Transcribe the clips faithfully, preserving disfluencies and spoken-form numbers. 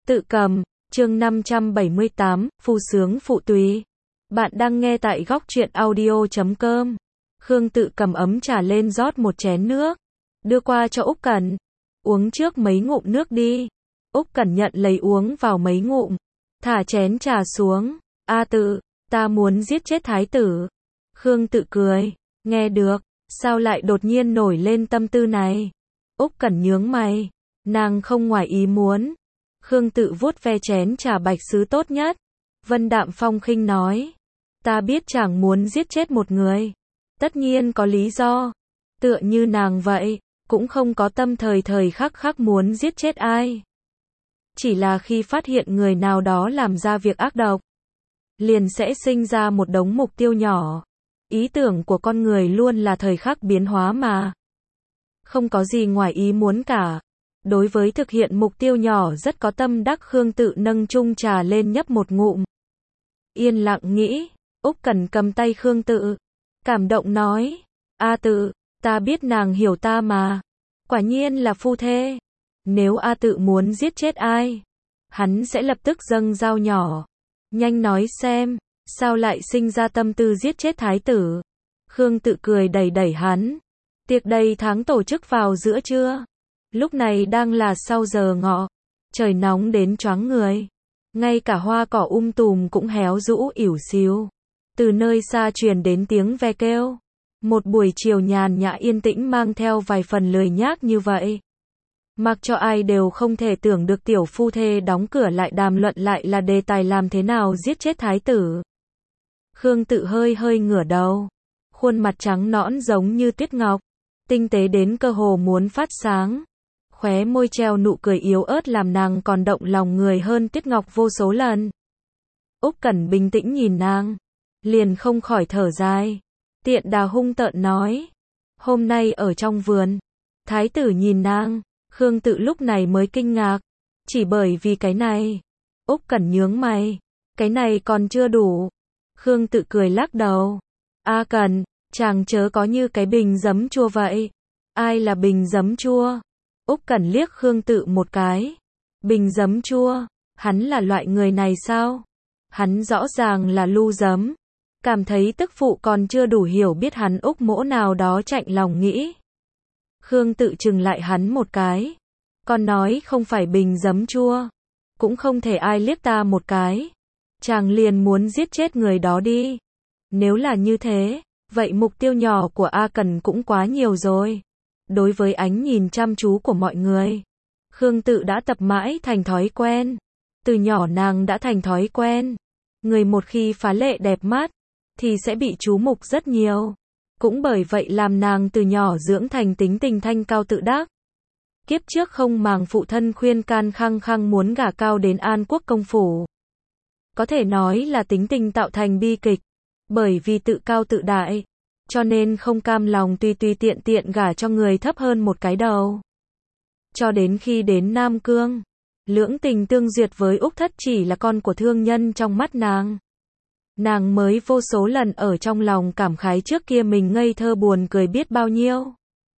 Tự cầm, chương năm trăm bảy mươi tám, Phu sướng phụ tùy. Bạn đang nghe tại góc truyện audio chấm com. Khương Tự cầm ấm trà lên rót một chén nước, đưa qua cho Úc Cẩn. Uống trước mấy ngụm nước đi. Úc Cẩn nhận lấy uống vào mấy ngụm, thả chén trà xuống. A Tự, ta muốn giết chết thái tử. Khương Tự cười, nghe được, sao lại đột nhiên nổi lên tâm tư này? Úc Cẩn nhướng mày, nàng không ngoài ý muốn. Khương Tự vuốt ve chén trà bạch sứ tốt nhất. Vân đạm phong khinh nói, ta biết chàng muốn giết chết một người, tất nhiên có lý do. Tựa như nàng vậy, cũng không có tâm thời thời khắc khắc muốn giết chết ai. Chỉ là khi phát hiện người nào đó làm ra việc ác độc, liền sẽ sinh ra một đống mục tiêu nhỏ. Ý tưởng của con người luôn là thời khắc biến hóa mà. Không có gì ngoài ý muốn cả. Đối với thực hiện mục tiêu nhỏ rất có tâm đắc. Khương Tự nâng chung trà lên nhấp một ngụm. Yên lặng nghĩ. Úc Cẩn cầm tay Khương Tự, cảm động nói, A Tự, ta biết nàng hiểu ta mà. Quả nhiên là phu thê. Nếu A Tự muốn giết chết ai, hắn sẽ lập tức dâng dao nhỏ. Nhanh nói xem, sao lại sinh ra tâm tư giết chết thái tử? Khương Tự cười đẩy đẩy hắn. Tiệc đầy tháng tổ chức vào giữa trưa. Lúc này đang là sau giờ ngọ, trời nóng đến choáng người. Ngay cả hoa cỏ um tùm cũng héo rũ ỉu xìu. Từ nơi xa truyền đến tiếng ve kêu. Một buổi chiều nhàn nhã yên tĩnh mang theo vài phần lười nhác như vậy. Mặc cho ai đều không thể tưởng được tiểu phu thê đóng cửa lại đàm luận lại là đề tài làm thế nào giết chết thái tử. Khương Tự hơi hơi ngửa đầu. Khuôn mặt trắng nõn giống như tuyết ngọc, tinh tế đến cơ hồ muốn phát sáng. Khóe môi treo nụ cười yếu ớt làm nàng còn động lòng người hơn tuyết ngọc vô số lần. Úc Cẩn bình tĩnh nhìn nàng, liền không khỏi thở dài. Tiện đà hung tợn nói, hôm nay ở trong vườn, thái tử nhìn nàng. Khương Tự lúc này mới kinh ngạc, chỉ bởi vì cái này. Úc Cẩn nhướng mày, cái này còn chưa đủ. Khương Tự cười lắc đầu, A Cẩn, chàng chớ có như cái bình giấm chua vậy. Ai là bình giấm chua? Úc Cẩn liếc Khương Tự một cái. Bình giấm chua, hắn là loại người này sao? Hắn rõ ràng là lu giấm. Cảm thấy tức phụ còn chưa đủ hiểu biết hắn Úc mỗ nào đó chạnh lòng nghĩ. Khương Tự chừng lại hắn một cái. Con nói không phải bình giấm chua, cũng không thể ai liếc ta một cái. Chàng liền muốn giết chết người đó đi. Nếu là như thế, vậy mục tiêu nhỏ của A Cẩn cũng quá nhiều rồi. Đối với ánh nhìn chăm chú của mọi người, Khương Tự đã tập mãi thành thói quen. Từ nhỏ nàng đã thành thói quen. Người một khi phá lệ đẹp mắt, thì sẽ bị chú mục rất nhiều. Cũng bởi vậy làm nàng từ nhỏ dưỡng thành tính tình thanh cao tự đắc. Kiếp trước không màng phụ thân khuyên can khăng khăng muốn gả cao đến An Quốc công phủ. Có thể nói là tính tình tạo thành bi kịch. Bởi vì tự cao tự đại, cho nên không cam lòng tùy tùy tiện tiện gả cho người thấp hơn một cái đầu. Cho đến khi đến Nam Cương, lưỡng tình tương duyệt với Úc Thất chỉ là con của thương nhân trong mắt nàng. Nàng mới vô số lần ở trong lòng cảm khái trước kia mình ngây thơ buồn cười biết bao nhiêu.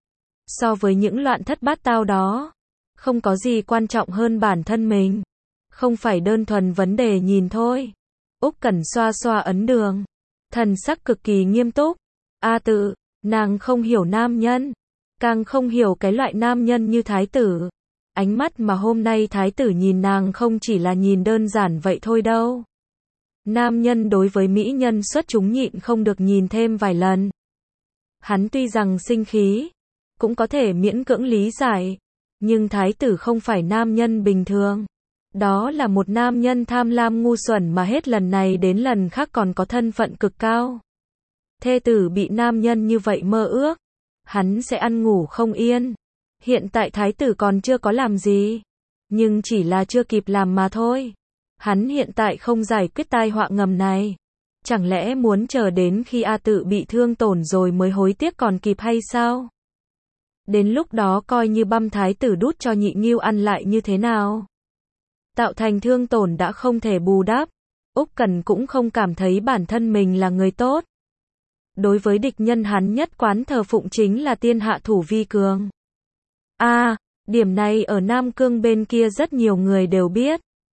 So với những loạn thất bát tao đó, không có gì quan trọng hơn bản thân mình. Không phải đơn thuần vấn đề nhìn thôi. Úc Cẩn xoa xoa ấn đường, thần sắc cực kỳ nghiêm túc. A Tự, nàng không hiểu nam nhân, càng không hiểu cái loại nam nhân như thái tử. Ánh mắt mà hôm nay thái tử nhìn nàng không chỉ là nhìn đơn giản vậy thôi đâu. Nam nhân đối với mỹ nhân xuất chúng nhịn không được nhìn thêm vài lần. Hắn tuy rằng sinh khí, cũng có thể miễn cưỡng lý giải, nhưng thái tử không phải nam nhân bình thường. Đó là một nam nhân tham lam ngu xuẩn mà hết lần này đến lần khác còn có thân phận cực cao. Thê tử bị nam nhân như vậy mơ ước, hắn sẽ ăn ngủ không yên. Hiện tại thái tử còn chưa có làm gì, nhưng chỉ là chưa kịp làm mà thôi. Hắn hiện tại không giải quyết tai họa ngầm này, chẳng lẽ muốn chờ đến khi A Tự bị thương tổn rồi mới hối tiếc còn kịp hay sao? Đến lúc đó coi như băm thái tử đút cho nhị nghiêu ăn lại như thế nào? Tạo thành thương tổn đã không thể bù đắp. Úc Cẩn cũng không cảm thấy bản thân mình là người tốt. Đối với địch nhân hắn nhất quán thờ phụng chính là tiên hạ thủ vi cường. A, à, điểm này ở Nam Cương bên kia rất nhiều người đều biết.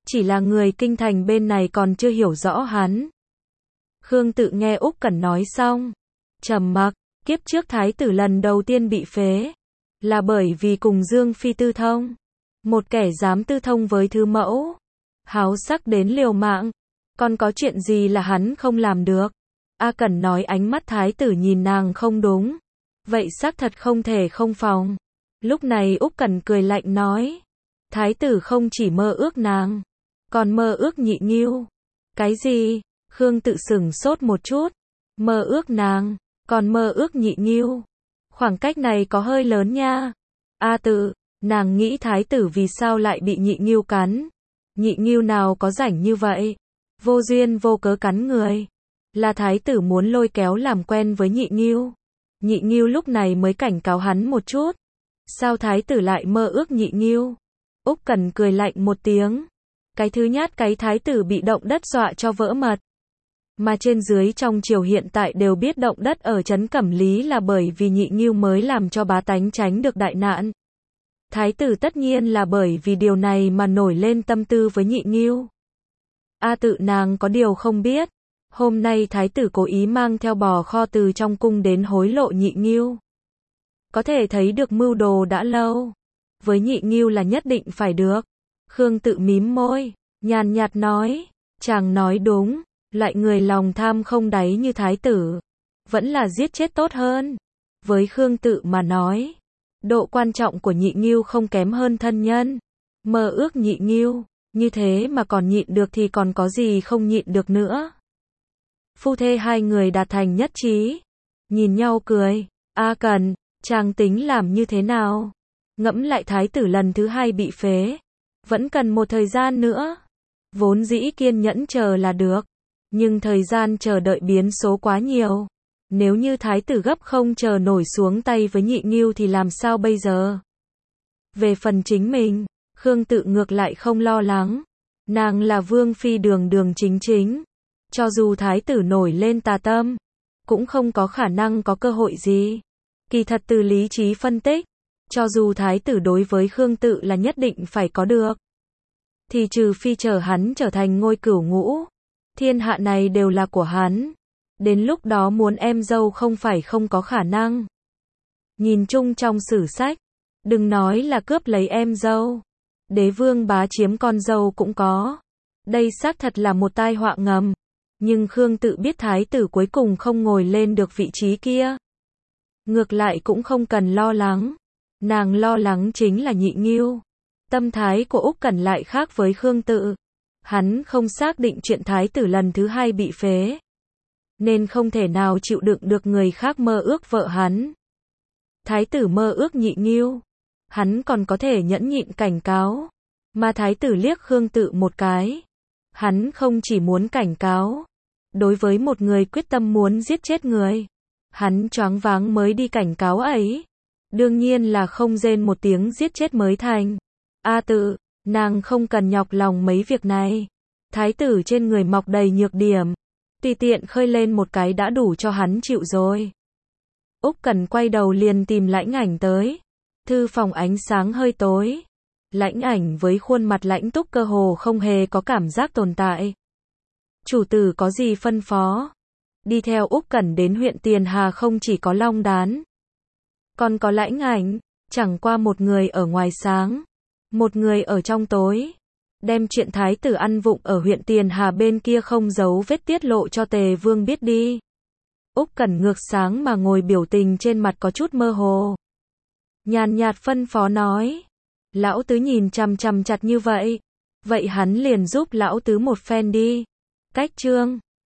Chỉ là người kinh thành bên này còn chưa hiểu rõ hắn. Khương Tự nghe Úc Cẩn nói xong, trầm mặc, kiếp trước thái tử lần đầu tiên bị phế, là bởi vì cùng Dương Phi tư thông. Một kẻ dám tư thông với thứ mẫu, háo sắc đến liều mạng, còn có chuyện gì là hắn không làm được. A Cẩn nói ánh mắt thái tử nhìn nàng không đúng. Vậy xác thật không thể không phòng. Lúc này Úc Cẩn cười lạnh nói, thái tử không chỉ mơ ước nàng, còn mơ ước Nhị Ngưu. Cái gì? Khương Tự sững sốt một chút. Mơ ước nàng, còn mơ ước Nhị Ngưu. Khoảng cách này có hơi lớn nha. A Tự, nàng nghĩ thái tử vì sao lại bị Nhị Ngưu cắn? Nhị Ngưu nào có rảnh như vậy? Vô duyên vô cớ cắn người. Là thái tử muốn lôi kéo làm quen với Nhị Ngưu. Nhị Ngưu lúc này mới cảnh cáo hắn một chút. Sao thái tử lại mơ ước Nhị Ngưu? Úc Cẩn cười lạnh một tiếng. Cái thứ nhát cái thái tử bị động đất dọa cho vỡ mật. Mà trên dưới trong triều hiện tại đều biết động đất ở trấn Cẩm Lý là bởi vì Nhị Ngưu mới làm cho bá tánh tránh được đại nạn. Thái tử tất nhiên là bởi vì điều này mà nổi lên tâm tư với Nhị Ngưu. A Tự nàng có điều không biết. Hôm nay thái tử cố ý mang theo bò kho từ trong cung đến hối lộ Nhị Ngưu. Có thể thấy được mưu đồ đã lâu. Với Nhị Ngưu là nhất định phải được. Khương Tự mím môi, nhàn nhạt nói, chàng nói đúng, loại người lòng tham không đáy như thái tử, vẫn là giết chết tốt hơn. Với Khương Tự mà nói, độ quan trọng của Nhị Ngưu không kém hơn thân nhân. Mơ ước Nhị Ngưu, như thế mà còn nhịn được thì còn có gì không nhịn được nữa. Phu thê hai người đạt thành nhất trí, nhìn nhau cười, A Cẩn, chàng tính làm như thế nào? Ngẫm lại thái tử lần thứ hai bị phế, vẫn cần một thời gian nữa. Vốn dĩ kiên nhẫn chờ là được, nhưng thời gian chờ đợi biến số quá nhiều. Nếu như thái tử gấp không chờ nổi xuống tay với Nhị Ngưu thì làm sao bây giờ? Về phần chính mình, Khương Tự ngược lại không lo lắng. Nàng là vương phi đường đường chính chính. Cho dù thái tử nổi lên tà tâm, cũng không có khả năng có cơ hội gì. Kỳ thật từ lý trí phân tích, cho dù thái tử đối với Khương Tự là nhất định phải có được, thì trừ phi chờ hắn trở thành ngôi cửu ngũ, thiên hạ này đều là của hắn. Đến lúc đó muốn em dâu không phải không có khả năng. Nhìn chung trong sử sách, đừng nói là cướp lấy em dâu, đế vương bá chiếm con dâu cũng có. Đây xác thật là một tai họa ngầm. Nhưng Khương Tự biết thái tử cuối cùng không ngồi lên được vị trí kia. Ngược lại cũng không cần lo lắng. Nàng lo lắng chính là Nhị Ngưu. Tâm thái của Úc Cẩn lại khác với Khương Tự. Hắn không xác định chuyện thái tử lần thứ hai bị phế, nên không thể nào chịu đựng được người khác mơ ước vợ hắn. Thái tử mơ ước Nhị Ngưu, hắn còn có thể nhẫn nhịn cảnh cáo. Mà thái tử liếc Khương Tự một cái. Hắn không chỉ muốn cảnh cáo. Đối với một người quyết tâm muốn giết chết người, hắn choáng váng mới đi cảnh cáo ấy. Đương nhiên là không rên một tiếng giết chết mới thành. A Tự, nàng không cần nhọc lòng mấy việc này. Thái tử trên người mọc đầy nhược điểm, tùy tiện khơi lên một cái đã đủ cho hắn chịu rồi. Úc Cẩn quay đầu liền tìm Lãnh Ảnh tới. Thư phòng ánh sáng hơi tối. Lãnh Ảnh với khuôn mặt lãnh túc cơ hồ không hề có cảm giác tồn tại. Chủ tử có gì phân phó? Đi theo Úc Cẩn đến huyện Tiền Hà không chỉ có Long Đán, còn có Lãnh Ảnh, chẳng qua một người ở ngoài sáng, một người ở trong tối. Đem chuyện thái tử ăn vụng ở huyện Tiền Hà bên kia không giấu vết tiết lộ cho Tề Vương biết đi. Úc Cẩn ngược sáng mà ngồi, biểu tình trên mặt có chút mơ hồ. Nhàn nhạt phân phó nói, lão tứ nhìn chằm chằm chặt như vậy, vậy hắn liền giúp lão tứ một phen đi. Cách chương